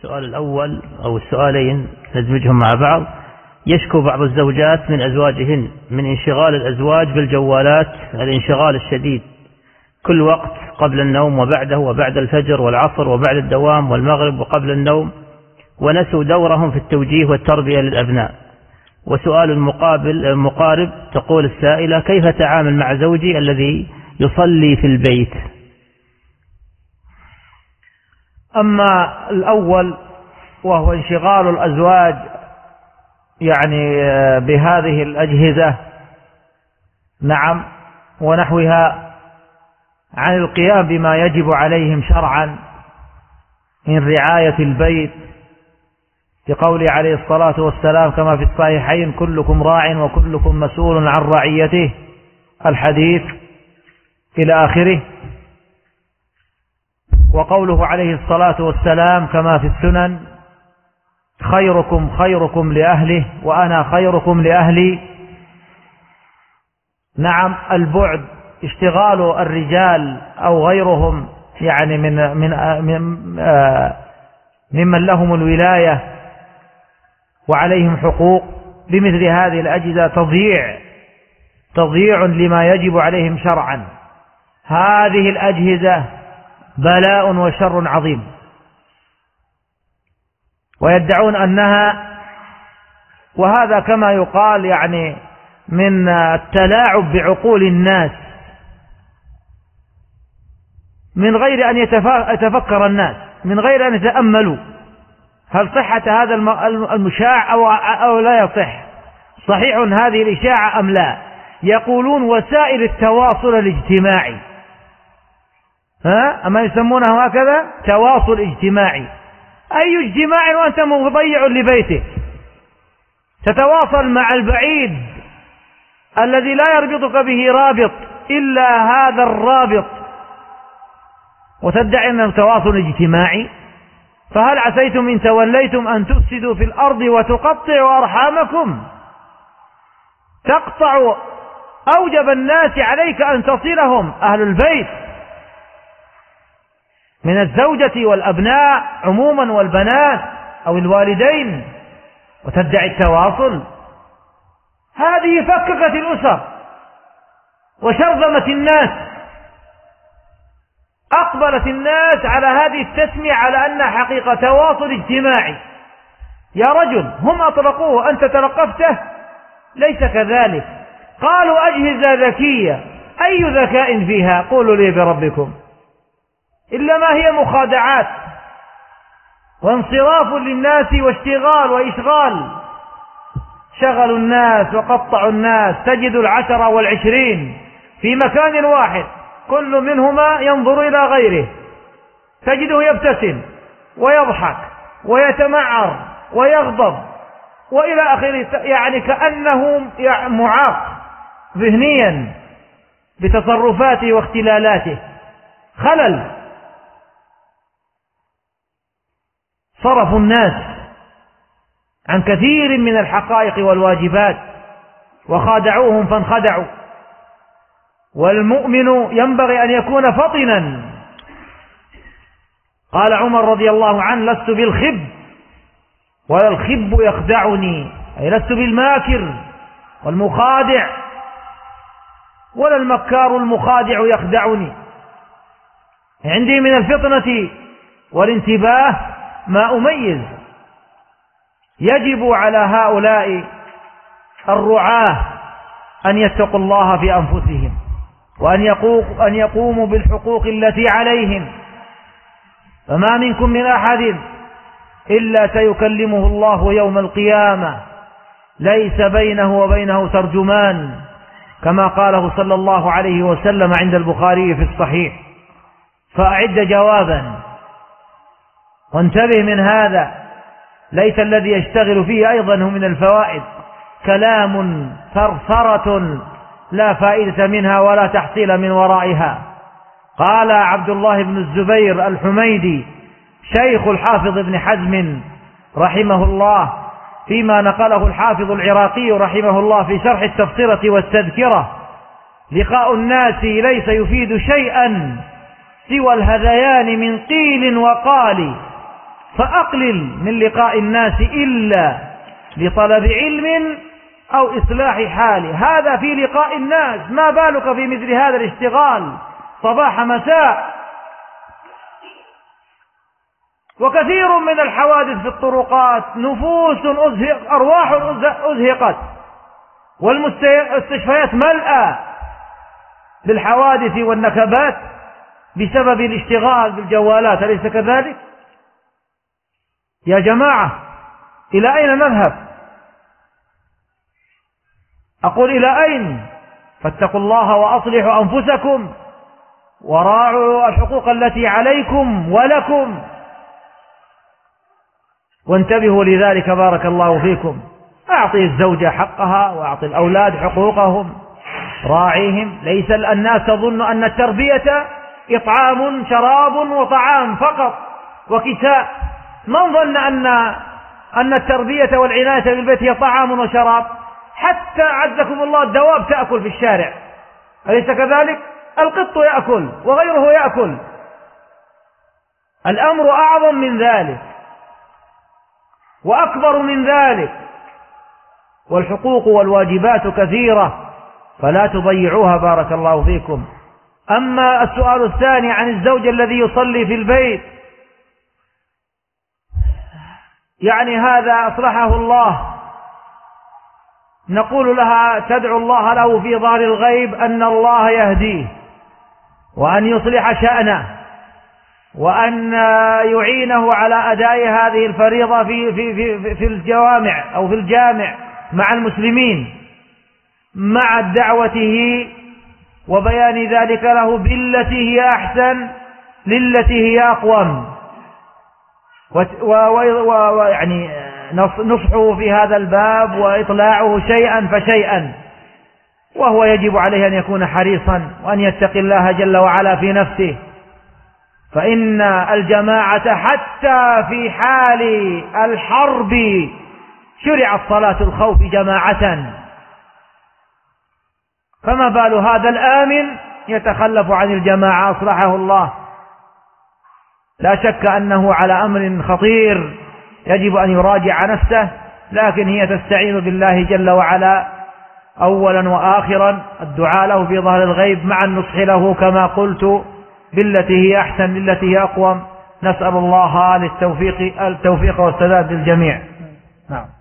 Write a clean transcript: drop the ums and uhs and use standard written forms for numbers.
السؤال الأول أو السؤالين ندمجهم مع بعض. يشكو بعض الزوجات من أزواجهن من انشغال الأزواج بالجوالات الانشغال الشديد كل وقت قبل النوم وبعده وبعد الفجر والعصر وبعد الدوام والمغرب وقبل النوم، ونسوا دورهم في التوجيه والتربية للأبناء. وسؤال المقارب تقول السائلة: كيف أتعامل مع زوجي الذي يصلي في البيت؟ أما الأول وهو انشغال الأزواج بهذه الأجهزة نعم ونحوها عن القيام بما يجب عليهم شرعا من رعاية البيت، لقوله عليه الصلاة والسلام كما في الصحيحين: كلكم راع وكلكم مسؤول عن رعيته، الحديث إلى آخره. وقوله عليه الصلاة والسلام كما في السنن: خيركم خيركم لأهله وأنا خيركم لأهلي. نعم، البعد اشتغال الرجال أو غيرهم ممن لهم الولاية وعليهم حقوق بمثل هذه الأجهزة تضييع لما يجب عليهم شرعا. هذه الأجهزة بلاء وشر عظيم، ويدعون أنها، وهذا كما يقال من التلاعب بعقول الناس من غير أن يتفكر الناس، من غير أن يتأملوا هل صحة هذا المشاع أو لا يصح، صحيح هذه الإشاعة أم لا. يقولون وسائل التواصل الاجتماعي، أما يسمونه هكذا تواصل اجتماعي. أي اجتماع وأنت مضيع لبيتك؟ تتواصل مع البعيد الذي لا يربطك به رابط إلا هذا الرابط، وتدعي أنه تواصل اجتماعي. فهل عسيتم إن توليتم أن تفسدوا في الأرض وتقطعوا أرحامكم؟ تقطع أوجب الناس عليك أن تصلهم، أهل البيت من الزوجة والأبناء عموما والبنات أو الوالدين، وتدعي التواصل. هذه فككت الأسر وشرذمت الناس. أقبلت الناس على هذه التسمية على أنها حقيقة تواصل اجتماعي. يا رجل، هم أطلقوه أنت تلقفته، ليس كذلك. قالوا أجهزة ذكية، أي ذكاء فيها؟ قولوا لي بربكم، إلا ما هي مخادعات وانصراف للناس واشتغال وإشغال. شغلوا الناس وقطعوا الناس. تجد 10 و20 في مكان واحد، كل منهما ينظر إلى غيره، تجده يبتسم ويضحك ويتمعر ويغضب وإلى آخره، كأنه معاق ذهنيا بتصرفاته واختلالاته. خلل. صرفوا الناس عن كثير من الحقائق والواجبات وخادعوهم فانخدعوا. والمؤمن ينبغي أن يكون فطنا. قال عمر رضي الله عنه: لست بالخب ولا الخب يخدعني، أي لست بالماكر والمخادع ولا المكار المخادع يخدعني. عندي من الفطنة والانتباه ما أميز. يجب على هؤلاء الرعاة أن يتقوا الله في أنفسهم، وأن يقوموا بالحقوق التي عليهم. فما منكم من أحد إلا سيكلمه الله يوم القيامة، ليس بينه وبينه ترجمان، كما قاله صلى الله عليه وسلم عند البخاري في الصحيح. فأعد جوابا وانتبه من هذا. ليس الذي يشتغل فيه أيضا هو من الفوائد كلام ثرثرة لا فائدة منها ولا تحصيل من ورائها. قال عبد الله بن الزبير الحميدي شيخ الحافظ ابن حزم رحمه الله، فيما نقله الحافظ العراقي رحمه الله في شرح التفسيرة والتذكرة: لقاء الناس ليس يفيد شيئا سوى الهذيان من قيل وقال، فأقلل من لقاء الناس إلا لطلب علم أو إصلاح حال. هذا في لقاء الناس، ما بالك في مثل هذا الاشتغال صباح مساء. وكثير من الحوادث في الطرقات نفوس أرواح أزهقت، والمستشفيات ملأى بالحوادث والنكبات بسبب الاشتغال بالجوالات، أليس كذلك؟ يا جماعة إلى أين نذهب؟ أقول إلى أين؟ فاتقوا الله وأصلحوا أنفسكم وراعوا الحقوق التي عليكم ولكم، وانتبهوا لذلك بارك الله فيكم. أعطي الزوجة حقها وأعطي الأولاد حقوقهم، راعيهم. ليس الناس تظن أن التربية إطعام شراب وطعام فقط وكساء. من ظن أن التربية والعناية بالبيت هي طعام وشراب؟ حتى عزكم الله الدواب تأكل في الشارع، أليس كذلك؟ القط يأكل وغيره يأكل. الأمر أعظم من ذلك وأكبر من ذلك، والحقوق والواجبات كثيرة فلا تضيعوها بارك الله فيكم. أما السؤال الثاني عن الزوج الذي يصلي في البيت، يعني هذا أصلحه الله، نقول لها تدعو الله له في ظهر الغيب أن الله يهديه وأن يصلح شأنه وأن يعينه على أداء هذه الفريضة في الجوامع أو في الجامع مع المسلمين، مع دعوته وبيان ذلك له بالتي هي أحسن للتي هي أقوم، ويعني نصحه في هذا الباب وإطلاعه شيئا فشيئا. وهو يجب عليه أن يكون حريصا وأن يتقي الله جل وعلا في نفسه، فإن الجماعة حتى في حال الحرب شرعت صلاة الخوف جماعة، فما بال هذا الآمن يتخلف عن الجماعة أصلحه الله. لا شك أنه على أمر خطير يجب أن يراجع نفسه، لكن هي تستعين بالله جل وعلا أولا وآخرا، الدعاء له في ظهر الغيب مع النصح له كما قلت بالتي هي أحسن للتي هي أقوم. نسأل الله التوفيق والسداد للجميع. نعم.